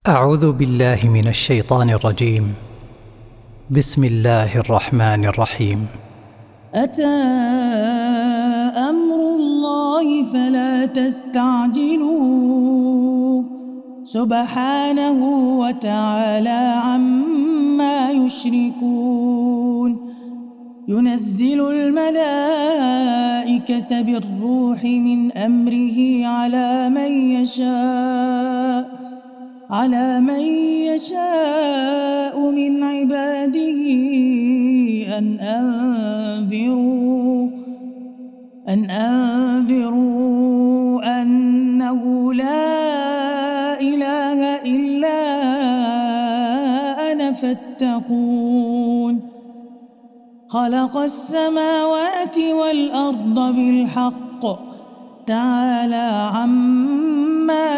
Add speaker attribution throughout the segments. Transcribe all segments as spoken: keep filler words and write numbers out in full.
Speaker 1: أعوذ بالله من الشيطان الرجيم. بسم الله الرحمن الرحيم.
Speaker 2: أتى أمر الله فلا تستعجلوه سبحانه وتعالى عما يشركون. ينزل الملائكة بالروح من أمره على من يشاء على من يشاء من عباده أن أنذروا أن أنذروا أنه لا إله إلا أنا فاتقون. خلق السماوات والأرض بالحق تعالى عما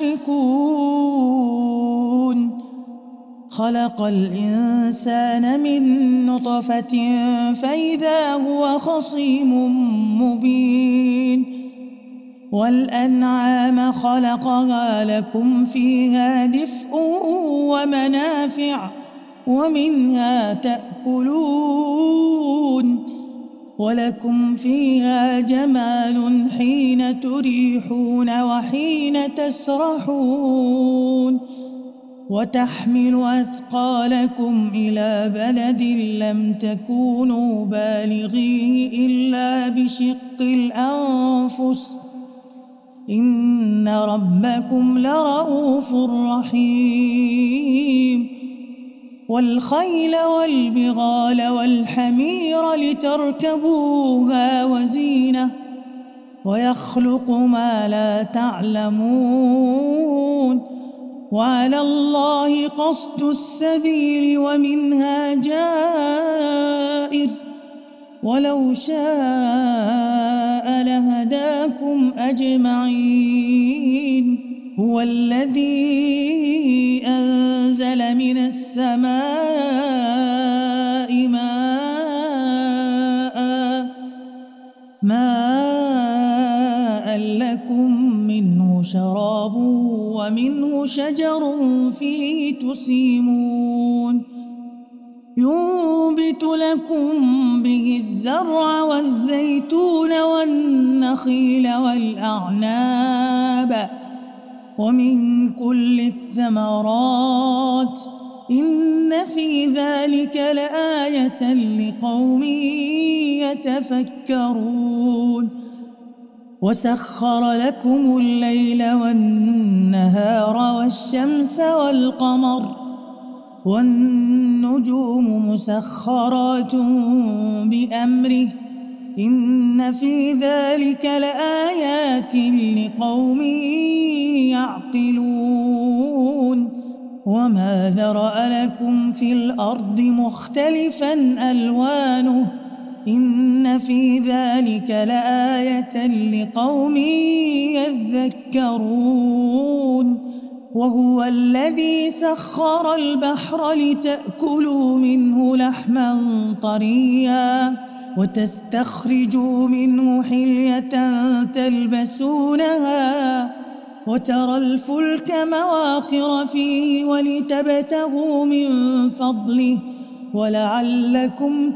Speaker 2: يشركون. خلق الإنسان من نطفة فإذا هو خصيم مبين. والأنعام خلقها لكم فيها دفء ومنافع ومنها تأكلون ولكم فيها جمال حين تريحون وحين تسرحون. وتحمل أثقالكم إلى بلد لم تكونوا بالغيه إلا بشق الأنفس إن ربكم لرؤوف رحيم. والخيل والبغال والحمير لتركبوها وزينة ويخلق ما لا تعلمون. وعلى الله قصد السبيل ومنها جائر ولو شاء لهداكم أجمعين. هو الذي أنزل من السماء ماء ماء لكم منه شراب ومنه شجر فيه تسيمون. ينبت لكم به الزرع والزيتون والنخيل والأعناب ومن كل الثمرات إن في ذلك لآية لقوم يتفكرون. وسخر لكم الليل والنهار والشمس والقمر والنجوم مسخرات بأمره إن في ذلك لآيات لقوم يعقلون. وما ذرأ لكم في الأرض مختلفا ألوانه إن في ذلك لآية لقوم يذكرون. وهو الذي سخر البحر لتأكلوا منه لحما طريا وتستخرجوا منه حلية تلبسونها وترى الفلك مواخر فيه ولتبتغوا من فضله ولعلكم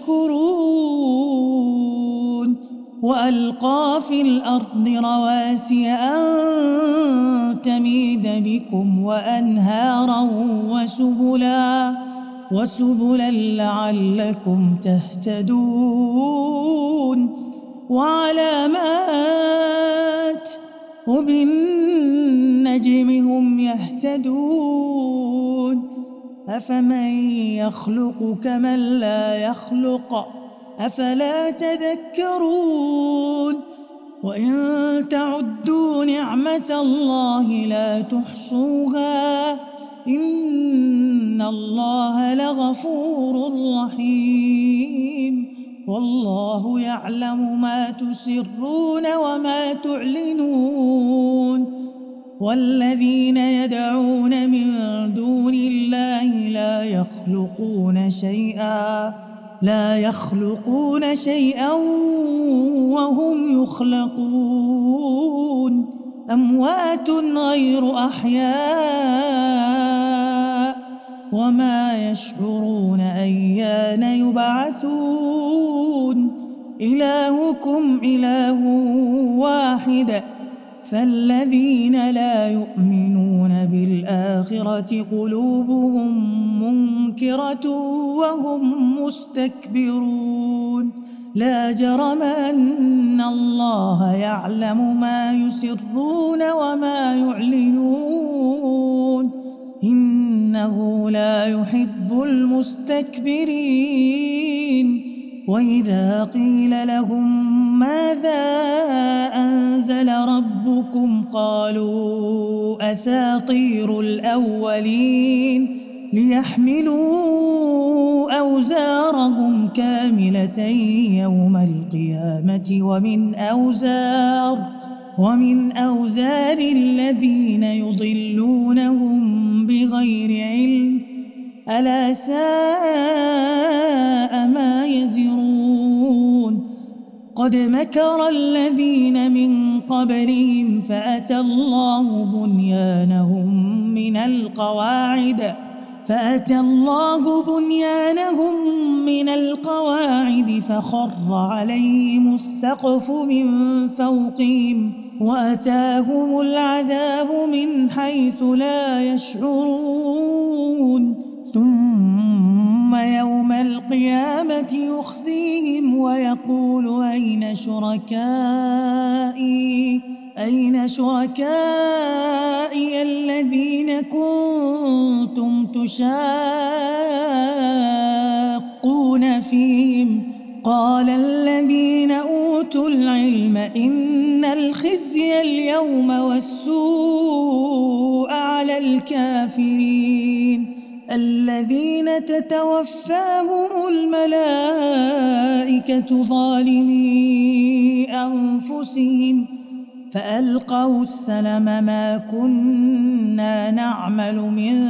Speaker 2: تشكرون. وألقى في الأرض رواسي أن تميد بكم وأنهارا وسبلا وسبلا لعلكم تهتدون. وعلامات وبالنجم هم يهتدون. أفمن يخلق كمن لا يخلق أفلا تذكرون. وإن تعدوا نعمة الله لا تحصوها إن الله لغفور رحيم. والله يعلم ما تسرون وما تعلنون. والذين يدعون من دون الله لا يخلقون شيئا لا يخلقون شيئا وهم يخلقون. أموات غير أحياء وما يشعرون أيان يبعثون إلهكم إله واحد فالذين لا يؤمنون بالآخرة قلوبهم منكرة وهم مستكبرون لا جرم أن الله يعلم ما يسرون وما يعلنون إنه لا يحب المستكبرين وإذا قيل لهم ماذا أنزل ربكم قالوا أساطير الأولين ليحملوا أوزارهم كاملة يوم القيامة ومن أوزار ومن أوزار الذين يضلونهم بغير علم ألا ساء ما يزرون قد مكر الذين من قبلهم فأتى الله بنيانهم من القواعد فأتى الله بنيانهم من القواعد فخر عليهم السقف من فوقهم وأتاهم العذاب من حيث لا يشعرون ثم يوم القيامة يخزيهم ويقول أين شركائي أين شركائي الذين كنتم تشاقون فيهم قال الذين أوتوا العلم إن الخزي اليوم والسوء على الكافرين الذين تتوفاهم الملائكة ظالمي أنفسهم فألقوا السلم ما كنا نعمل من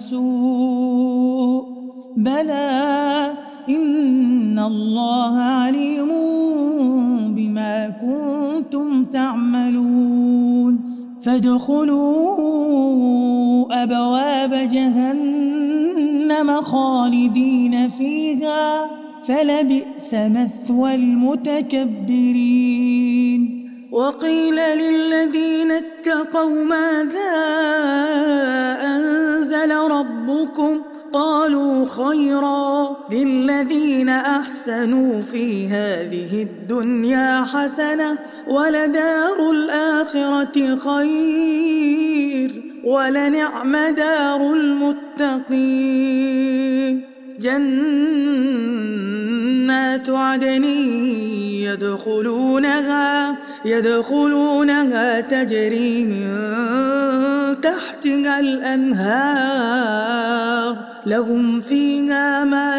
Speaker 2: سوء بلى إن الله عليم بما كنتم تعملون فادخلوا أبواب جهنم خالدين فيها فلبئس مثوى المتكبرين وقيل للذين اتقوا ماذا أنزل ربكم قالوا خيرا للذين أحسنوا في هذه الدنيا حسنة ولدار الآخرة خير ولنعم دار المتقين جنات عدن يدخلونها يدخلونها تجري من تحتها الأنهار لهم فيها ما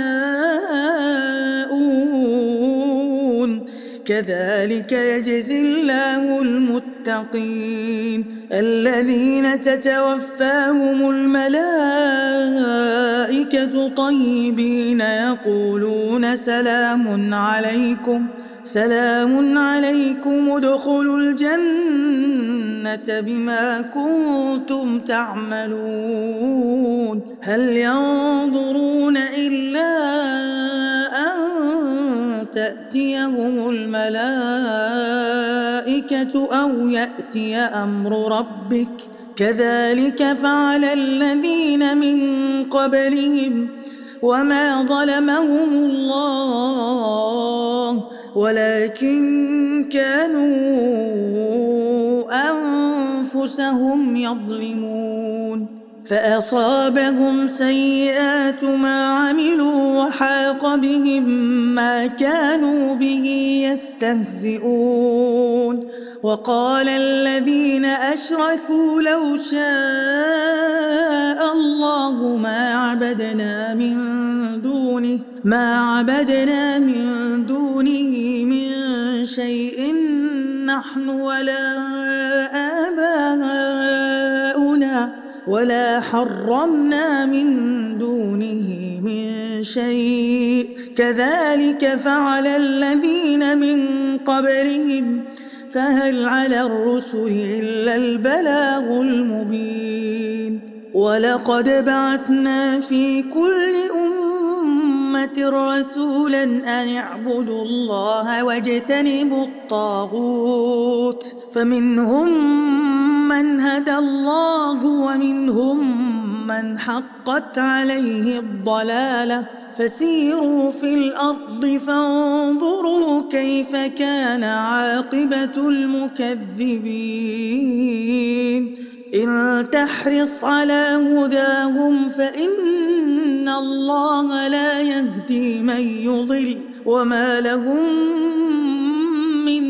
Speaker 2: يشاءون كذلك يجزي الله المتقين الذين تتوفاهم الملائكة طيبين يقولون سلام عليكم سلام عليكم ادخلوا الجنة بما كنتم تعملون هل ينظرون إلا أن تأتيهم الملائكة أو يأتي أمر ربك كذلك فعل الذين من قبلهم وما ظلمهم الله ولكن كانوا أنفسهم يظلمون فأصابهم سيئات ما عملوا وحاق بهم ما كانوا به يستهزئون وقال الذين أشركوا لو شاء الله ما عبدنا من دونه ما عبدنا من دونه من شيء نحن ولا آباؤنا ولا حرمنا من دونه من شيء كذلك فعل الذين من قبلهم فهل على الرسل إلا البلاغ المبين ولقد بعثنا في كل أمة رسولا أن اعبدوا الله واجتنبوا الطاغوت فمنهم من هدى الله ومنهم من حقت عليه الضلالة فسيروا في الأرض فانظروا كيف كان عاقبة المكذبين إن تحرص على هداهم فإن الله لا يهدي من يضل وما لهم من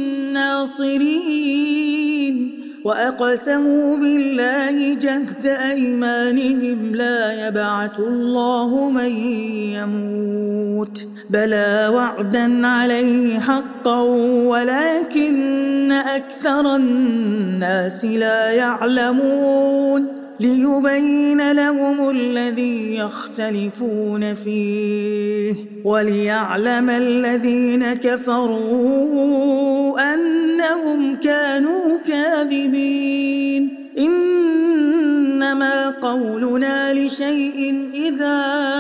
Speaker 2: ناصرين وأقسموا بالله جهد أيمانهم لا يبعث الله من يموت بلى وعدا عليه حقا ولكن أكثر الناس لا يعلمون ليبين لهم الذي يختلفون فيه وليعلم الذين كفروا أنهم كانوا كاذبين إنما قولنا لشيء إذا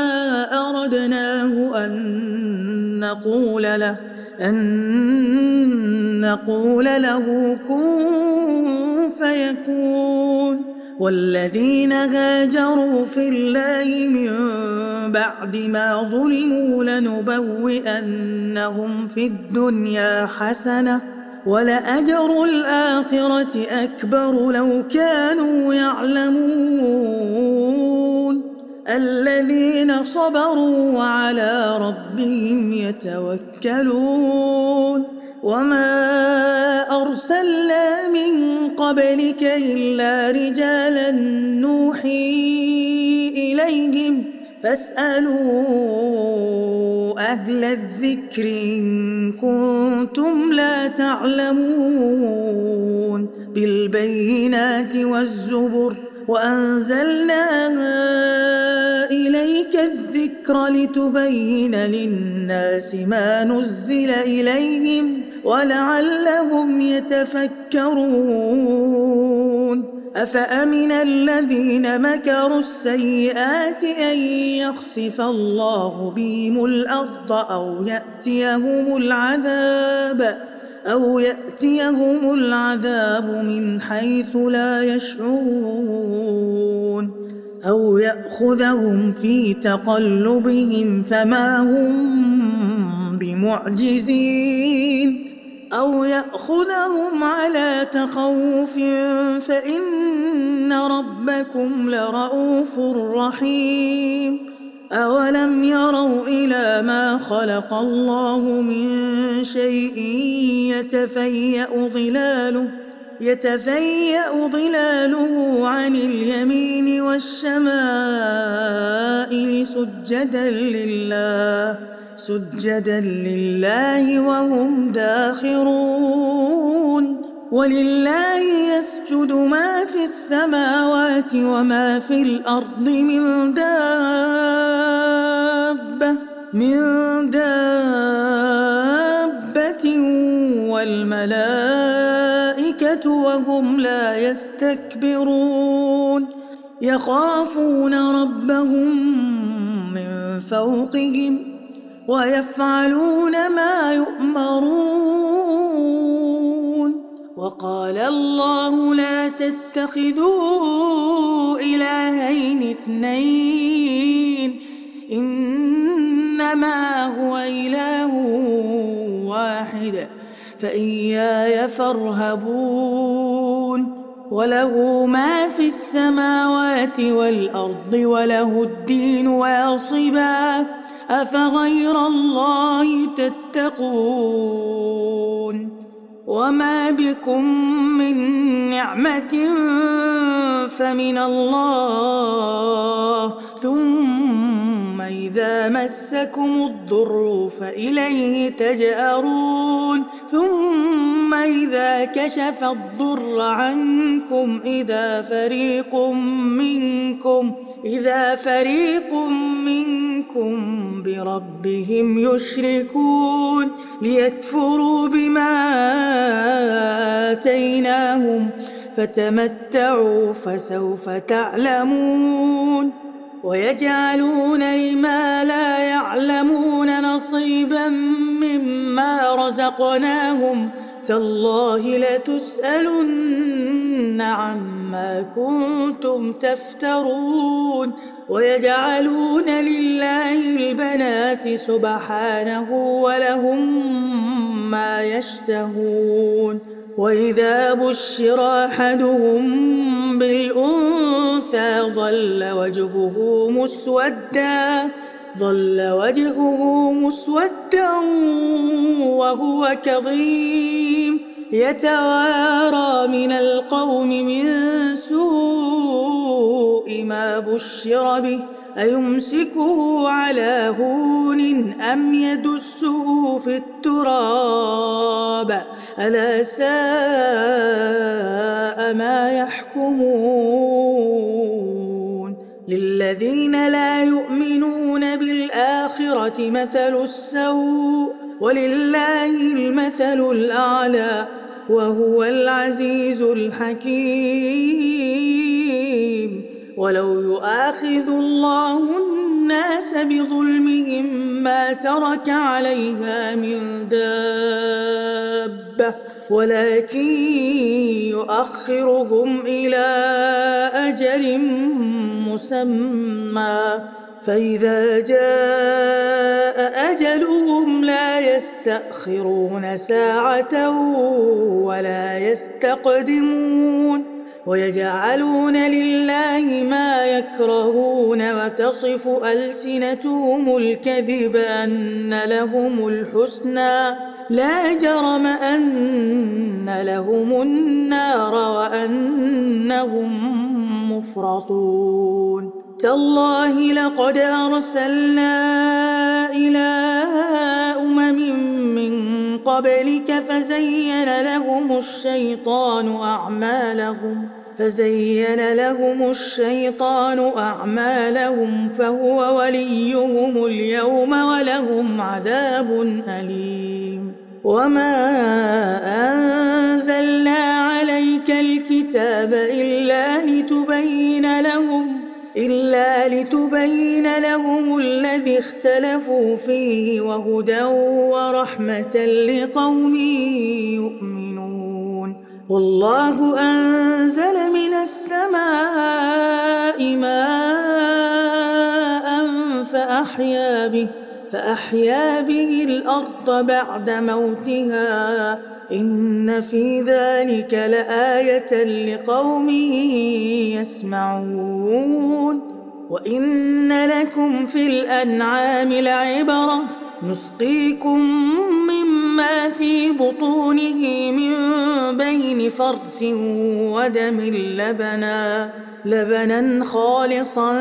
Speaker 2: أردناه أن نقول له أن نقول له كن فيكون والذين هاجروا في الله من بعد ما ظلموا لنبوئنهم في الدنيا حسنة ولأجر الآخرة أكبر لو كانوا يعلمون الذين صبروا وعلى ربهم يتوكلون وما أرسلنا من قبلك إلا رجالا نوحي إليهم فاسألوا أهل الذكر إن كنتم لا تعلمون بالبينات والزبر وأنزلنا إليك الذكر لتبين للناس ما نزل إليهم ولعلهم يتفكرون أفأمن الذين مكروا السيئات أن يخسف الله بهم الأرض أو يأتيهم العذاب أو يأتيهم العذاب من حيث لا يشعرون أو يأخذهم في تقلبهم فما هم بمعجزين أو يأخذهم على تخوف فإن ربكم لرؤوف رحيم أولم يروا إلى ما خلق الله من شيء يتفيأ ظلاله يتفيأ ظلاله عن اليمين والشمائل سجدا لله سجدا لله وهم داخرون ولله يسجد ما في السماوات وما في الأرض من دابة من دابة والملائكة وهم لا يستكبرون يخافون ربهم من فوقهم ويفعلون ما يؤمرون وقال الله لا تتخذوا إلهين اثنين إنما هو إله واحد فإياي فارهبون وله ما في السماوات والأرض وله الدين واصبا أفغير الله تتقون وما بكم من نعمة فمن الله ثم إذا مسكم الضر فإليه تجأرون ثم إذا كشف الضر عنكم إذا فريق منكم إذا فريق منكم بربهم يشركون ليكفروا بما آتيناهم فتمتعوا فسوف تعلمون ويجعلون لما لا يعلمون نصيبا مما رزقناهم تالله لتسألن عما كنتم تفترون ويجعلون لله البنات سبحانه ولهم ما يشتهون وإذا بشر أحدهم بالأنثى ظل وجهه مسودا ظل وجهه مسودا وهو كظيم يتوارى من القوم من سوء ما بشر به أيمسكه على هون أم يدسه في التراب ألا ساء ما يحكمون للذين لا يؤمنون بالآخرة مثل السوء ولله المثل الأعلى وهو العزيز الحكيم ولو يؤاخذ الله الناس بظلمهم ما ترك عليها من دابة ولكن يؤخرهم إلى أجل مسمى فإذا جاء أجلهم لا يستأخرون ساعة ولا يستقدمون ويجعلون لله ما يكرهون وتصف ألسنتهم الكذب أن لهم الحسنى لا جرم أن لهم النار وأنهم مفرطون تالله لقد أرسلنا إلى أمم من قبلك فزين لهم الشيطان أعمالهم فزين لهم الشيطان أعمالهم فهو وليهم اليوم ولهم عذاب أليم وما أنزلنا عليك الكتاب إلا لتبين لهم إلا لتبين لهم الذي اختلفوا فيه وهدى ورحمة لقوم يؤمنون والله أنزل من السماء ماء فأحيا به فأحيا به الأرض بعد موتها إن في ذلك لآية لقوم يسمعون وإن لكم في الأنعام لعبرة نسقيكم مما في بطونه من بين فرث ودم لبنا لبنا خالصا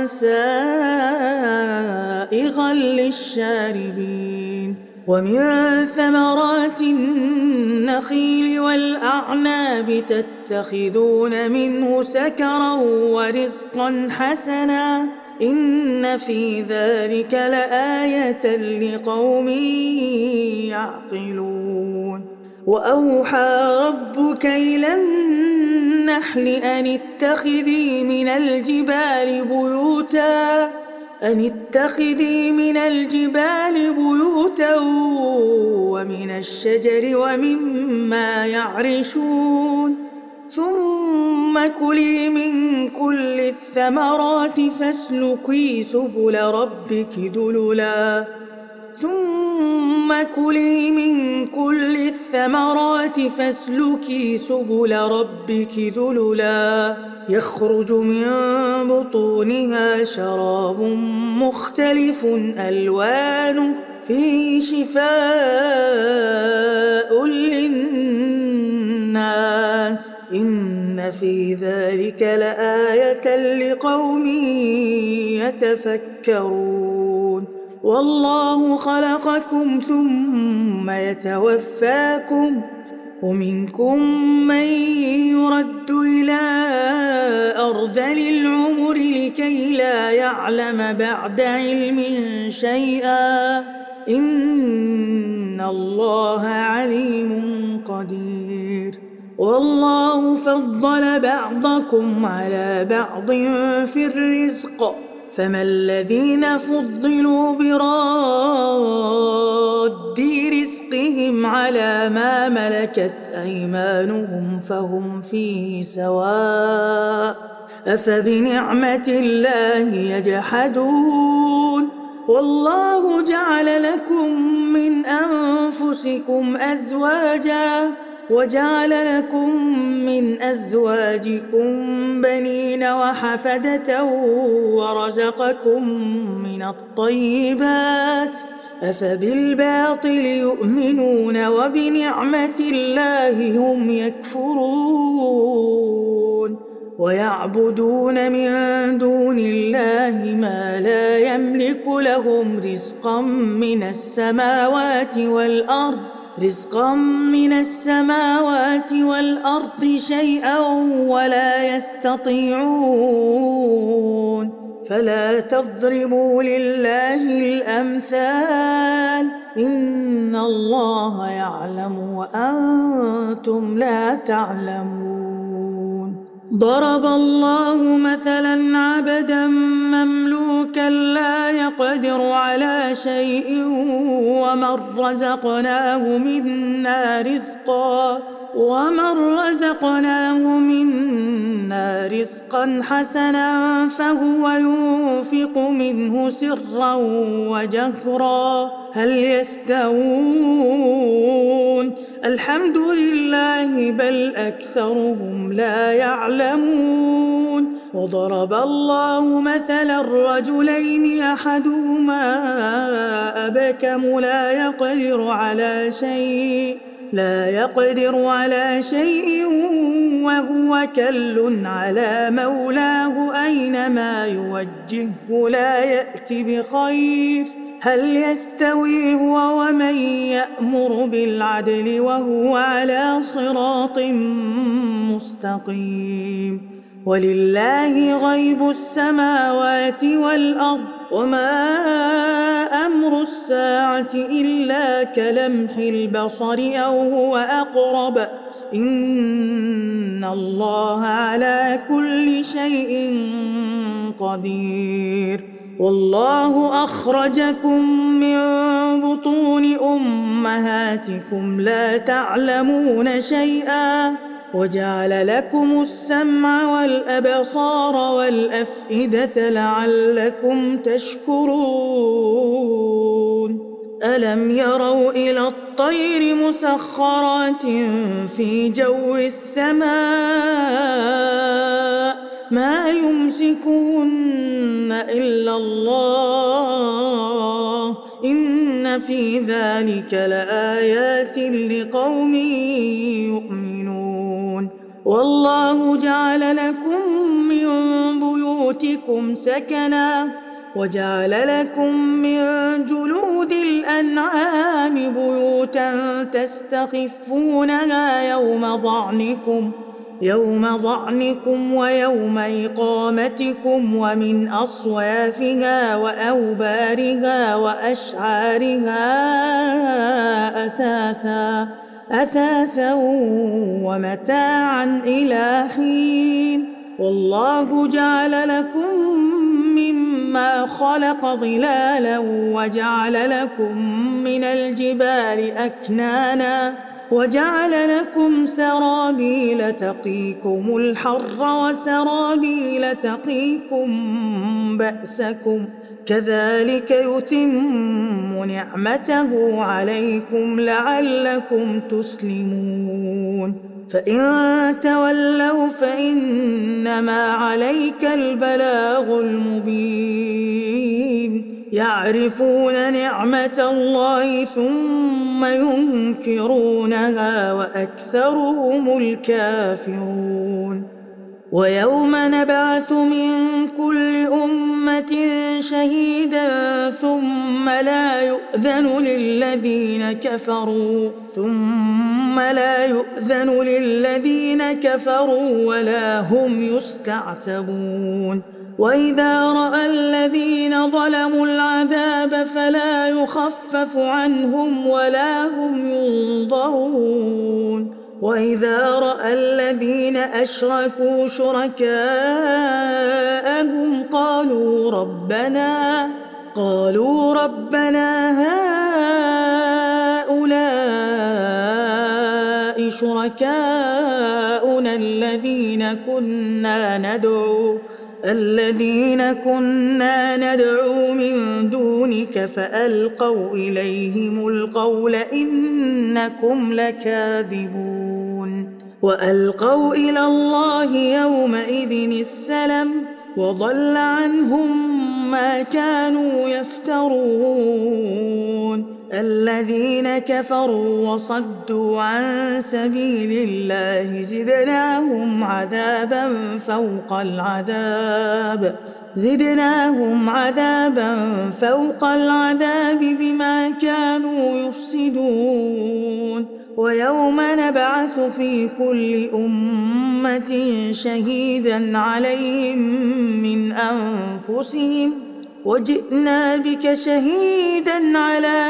Speaker 2: سائغا للشاربين ومن ثمرات النخيل والأعناب تتخذون منه سكرا ورزقا حسنا إن في ذلك لآية لقوم يعقلون وأوحى ربك إلى النحل أن اتخذي من الجبال بيوتا أن اتخذي من الجبال بيوتا ومن الشجر ومما يعرشون ثم كلي من كل الثمرات فاسلكي سبل ربك ذللا ثم كلي من كل الثمرات فاسلكي سبل ربك ذللا يخرج من بطونها شراب مختلف ألوانه فيه شفاء للناس إن في ذلك لآية لقوم يتفكرون والله خلقكم ثم يتوفاكم ومنكم من يرد إلى أرذل العمر لكي لا يعلم بعد علم شيئا إن الله عليم قدير والله فضل بعضكم على بعض في الرزق فما الذين فضلوا براد رزقهم على ما ملكت أيمانهم فهم فيه سواء أفبنعمة الله يجحدون والله جعل لكم من أنفسكم أزواجا وجعل لكم من أزواجكم بنين وحفدة ورزقكم من الطيبات أفبالباطل يؤمنون وبنعمة الله هم يكفرون ويعبدون من دون الله ما لا يملك لهم رزقا من السماوات والأرض رزقا من السماوات والأرض شيئا ولا يستطيعون فلا تضربوا لله الأمثال إن الله يعلم وأنتم لا تعلمون ضرب الله مثلا عبدا مملوكا لا يقدر على شيء ومن رزقناه منا رزقا ومن رزقناه منا رزقا حسنا فهو ينفق منه سرا وجهرا هل يستوون الحمد لله بل أكثرهم لا يعلمون وضرب الله مثلا الرجلين أحدهما أبكم لا يقدر على شيء لا يقدر على شيء وهو كل على مولاه أينما يوجهه لا يأتي بخير هل يستوي هو ومن يأمر بالعدل وهو على صراط مستقيم ولله غيب السماوات والأرض وما أمر الساعة إلا كلمح البصر أو هو أقرب إن الله على كل شيء قدير والله أخرجكم من بطون أمهاتكم لا تعلمون شيئا وجعل لكم السمع والأبصار والأفئدة لعلكم تشكرون ألم يروا إلى الطير مسخرات في جو السماء ما يمسكهن إلا الله إن في ذلك لآيات لقوم يؤمنون والله جعل لكم من بيوتكم سكنا وجعل لكم من جلود الأنعام بيوتا تستخفونها يوم ظعنكم يوم ظعنكم ويوم إقامتكم ومن أصوافها وأوبارها وأشعارها أثاثا أثاثا ومتاعا إلى حين والله جعل لكم مما خلق ظلالا وجعل لكم من الجبال أكنانا وجعل لكم سرابيل تقيكم الحر وسرابيل تقيكم بأسكم كذلك يتم نعمته عليكم لعلكم تسلمون فإن تولوا فإنما عليك البلاغ المبين يعرفون نعمة الله ثم ينكرونها وأكثرهم الكافرون ويوم نبعث من كل أمة شهيدا ثم لا يؤذن للذين كفروا ثم لا يؤذن للذين كفروا ولا هم يستعتبون وإذا رأى الذين ظلموا العذاب فلا يخفف عنهم ولا هم ينظرون وإذا رأى الذين أشركوا شركاءهم قالوا ربنا قالوا ربنا هؤلاء شركاؤنا الذين كنا ندعو الذين كنا ندعو من دونك فألقوا إليهم القول إنكم لكاذبون وألقوا إلى الله يومئذ السلم وضل عنهم ما كانوا يفترون الذين كفروا وصدوا عن سبيل الله زدناهم عذابا فوق العذاب زدناهم عذابا فوق العذاب بما كانوا يفسدون ويوم نبعث في كل أمة شهيدا عليهم من أنفسهم وجئنا بك شهيدا على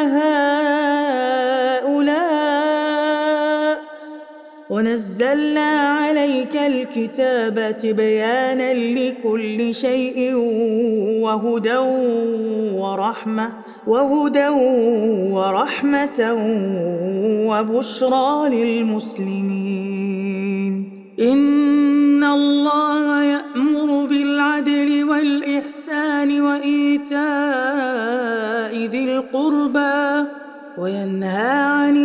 Speaker 2: هؤلاء ونزلنا عليك الكتاب تبيانا لكل شيء وهدى ورحمة وهدى ورحمة وبشرى للمسلمين إن الله يأمر بالعدل والإحسان وإيتاء ذي القربى وينهى عن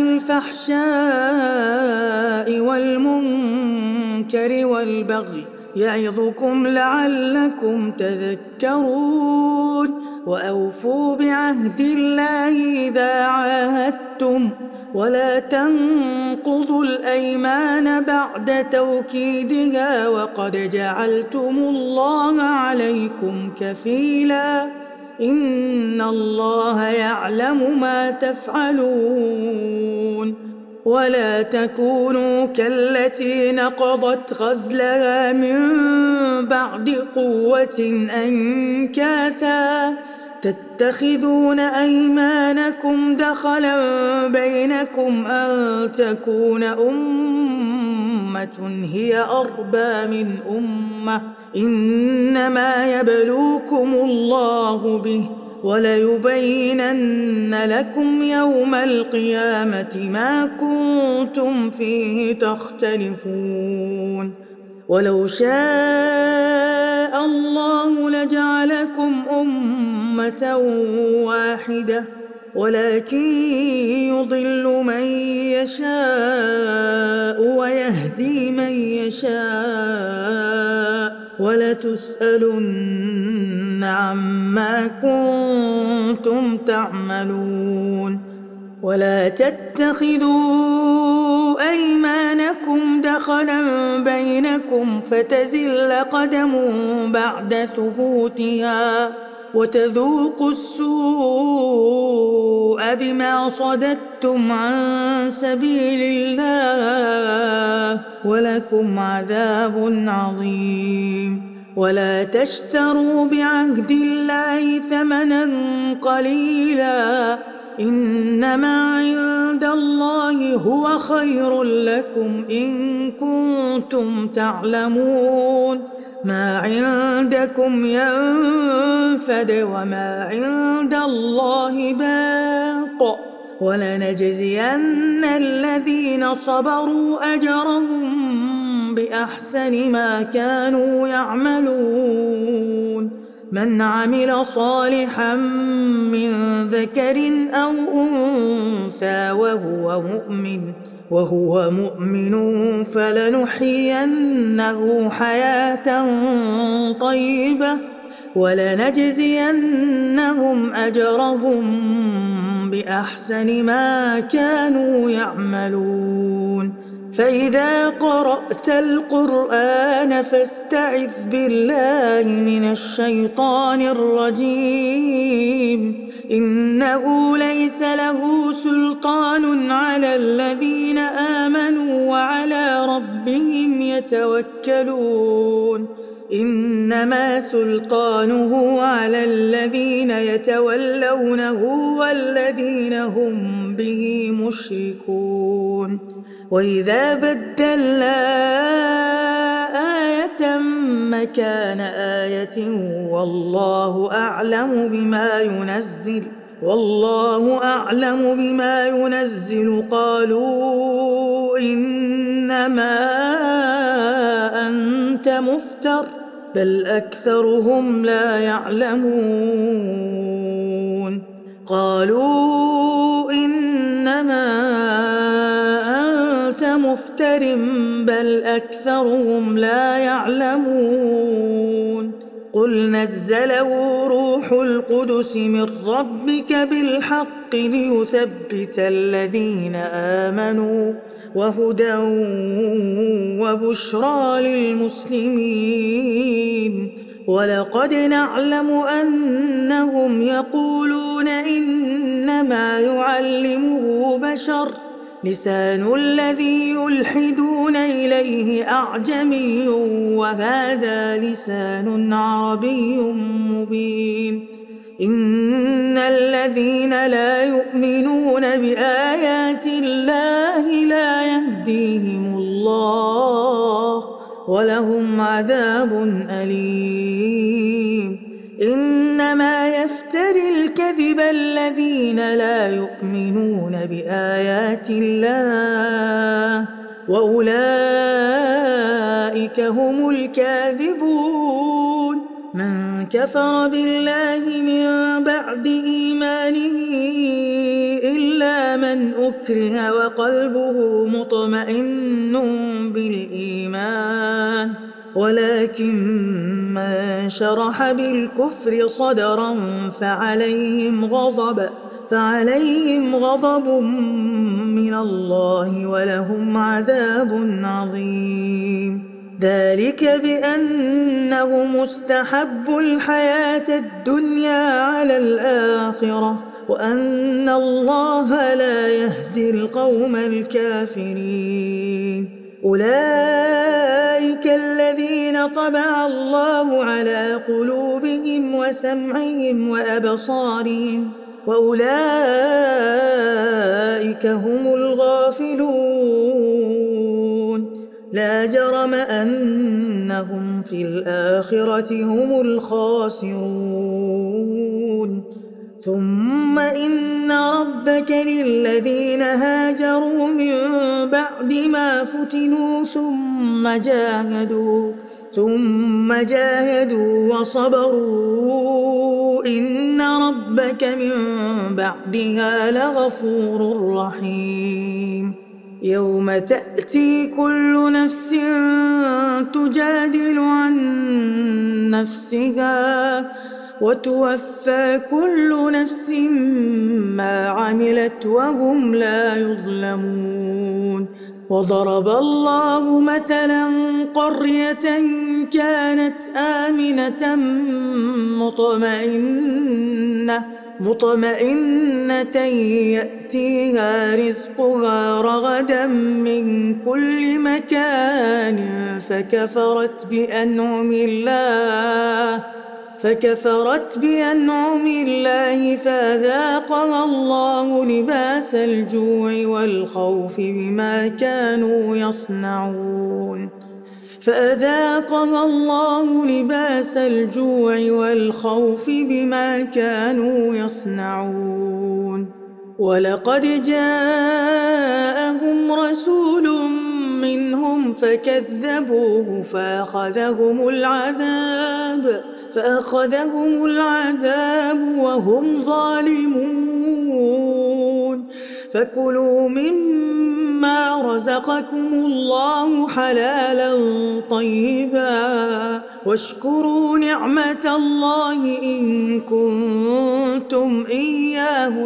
Speaker 2: الفحشاء والمنكر والبغي يعظكم لعلكم تذكرون وأوفوا بعهد الله إذا عاهدتم ولا تنقضوا الأيمان بعد توكيدها وقد جعلتم الله عليكم كفيلا إن الله يعلم ما تفعلون ولا تكونوا كالتي نقضت غزلها من بعد قوة أنكاثا تتخذون أيمانكم دخلا بينكم أن تكون أمة هي أربى من أمة إنما يبلوكم الله به وليبينن لكم يوم القيامة ما كنتم فيه تختلفون ولو شاء الله لجعلكم أمة واحدة ولكن يضل من يشاء ويهدي من يشاء ولتسألن عما كنتم تعملون ولا تتخذوا أيمانكم دخلا بينكم فتزل قدم بعد ثبوتها وتذوقوا السوء بما صددتم عن سبيل الله ولكم عذاب عظيم ولا تشتروا بعهد الله ثمنا قليلا إنما عند الله هو خير لكم إن كنتم تعلمون ما عندكم ينفد وما عند الله باق ولنجزين الذين صبروا أجرهم بأحسن ما كانوا يعملون من عمل صالحا من ذكر أو أنثى وهو مؤمن وهو مؤمن فلنحيينه حياة طيبة ولنجزينهم أجرهم بأحسن ما كانوا يعملون فإذا قرأت القرآن فاستعذ بالله من الشيطان الرجيم إنه ليس له سلطان على الذين آمنوا وعلى ربهم يتوكلون إنما سلطانه على الذين يتولونه والذين هم به مشركون وإذا بدلنا آية مكان آية والله أعلم بما ينزل والله أعلم بما ينزل قالوا إنما أنت مفتر بل أكثرهم لا يعلمون قالوا إنما أنت مفتر بل أكثرهم لا يعلمون قل نزله روح القدس من ربك بالحق ليثبت الذين آمنوا وهدى وبشرى للمسلمين ولقد نعلم أنهم يقولون إنما يعلمه بشر لسان الذي يلحدون إليه أعجمي وهذا لسان عربي مبين إن الذين لا يؤمنون بآيات الله لا يهديهم الله ولهم عذاب أليم إنما يفتري الكذب الذين لا يؤمنون بآيات الله وأولئك هم الكاذبون من كفر بالله من بعد إيمانه إلا من أكره وقلبه مطمئن بالإيمان ولكن من شرح بالكفر صدرا فعليهم غضب فعليهم غضب من الله ولهم عذاب عظيم ذلك بأنه مستحب الحياة الدنيا على الآخرة وأن الله لا يهدي القوم الكافرين أولئك الذين طبع الله على قلوبهم وسمعهم وأبصارهم وأولئك هم الغافلون لا جرم أنهم في الآخرة هم الخاسرون ثم إن ربك للذين هاجروا من بعد ما فتنوا ثم جاهدوا ثم جاهدوا وصبروا إن ربك من بعدها لغفور رحيم يوم تأتي كل نفس تجادل عن نفسها وتوفى كل نفس ما عملت وهم لا يظلمون وضرب الله مثلا قرية كانت آمنة مطمئنة مطمئنة يأتيها رزقها رغدا من كل مكان فكفرت بأنعم الله فكفرت بأنعم الله فأذاقها الله لباس الجوع والخوف بما كانوا يصنعون فأذاقها الله لباس الجوع والخوف بما كانوا يصنعون ولقد جاءهم رسول منهم فكذبوه فأخذهم العذاب فأخذهم العذاب وهم ظالمون فكلوا مما رزقكم الله حلالا طيبا واشكروا نعمة الله إن كنتم إياه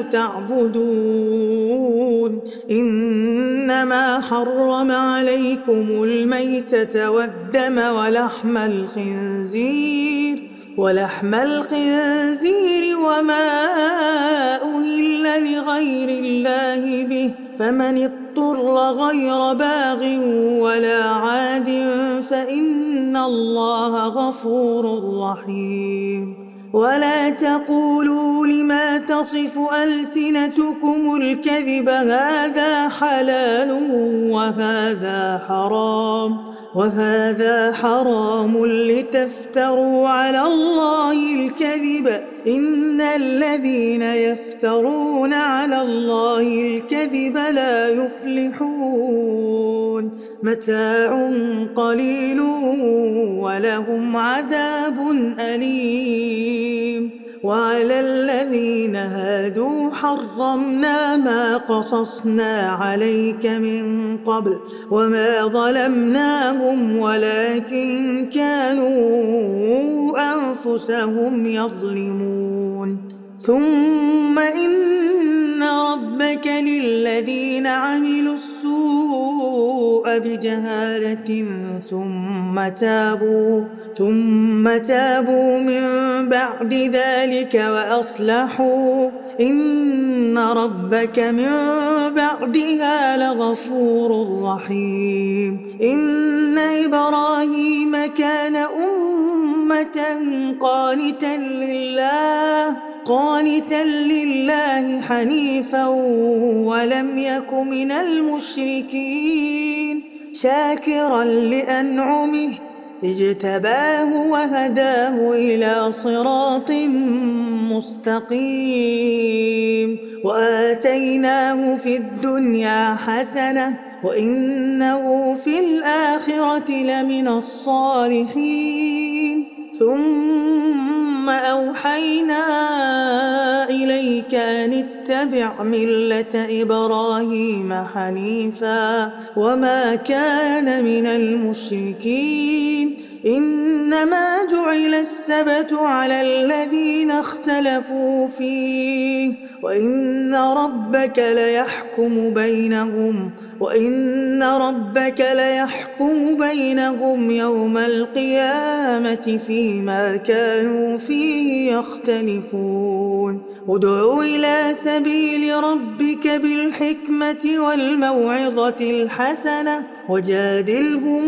Speaker 2: تعبدون إنما حرم عليكم الميتة والدم ولحم الخنزير ولحم الخنزير وما أهل لغير الله به فمن اضطر اضطر غير باغ ولا عاد فإن الله غفور رحيم. ولا تقولوا لما تصف ألسنتكم الكذب هذا حلال وهذا حرام وهذا حرام لتفتروا على الله الكذب إن الذين يفترون على الله الكذب لا يفلحون. متاع قليل ولهم عذاب أليم. وعلى الذين هادوا حرمنا ما قصصنا عليك من قبل وما ظلمناهم ولكن كانوا أنفسهم يظلمون. ثم إن ربك للذين عملوا السوء بجهالة ثم تابوا ثم تابوا من بعد ذلك وأصلحوا إن ربك من بعدها لغفور رحيم. إن إبراهيم كان أمة قانتا لله قانتا لله حنيفا ولم يك من المشركين شاكرا لأنعمه اجتباه وهداه إلى صراط مستقيم. وآتيناه في الدنيا حسنة وإنه في الآخرة لمن الصالحين. ثم أوحينا إليك أن اتبع ملة إبراهيم حنيفا وما كان من المشركين. إنما جعل السبت على الذين اختلفوا فيه وإن ربك ليحكم بينهم وإن ربك ليحكم بينهم يوم القيامة فيما كانوا فيه يختلفون. ادع إلى سبيل ربك بالحكمة والموعظة الحسنة وجادلهم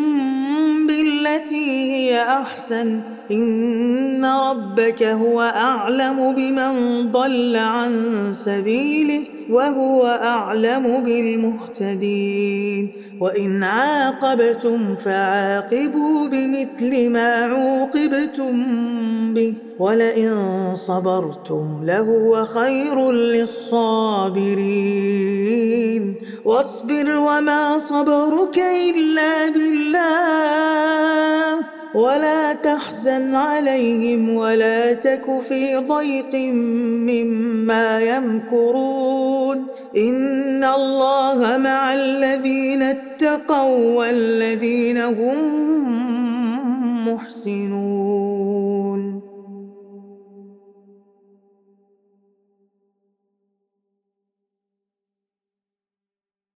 Speaker 2: بالتي هي أحسن إن ربك هو أعلم بمن ضل عن سبيله وهو أعلم بالمهتدين. وإن عاقبتم فعاقبوا بمثل ما عوقبتم به ولئن صبرتم لهو خير للصابرين. واصبر وما صبرك إلا بالله ولا تحزن عليهم ولا تك في ضيق مما يمكرون. إن الله مع الذين اتقوا والذين هم محسنون.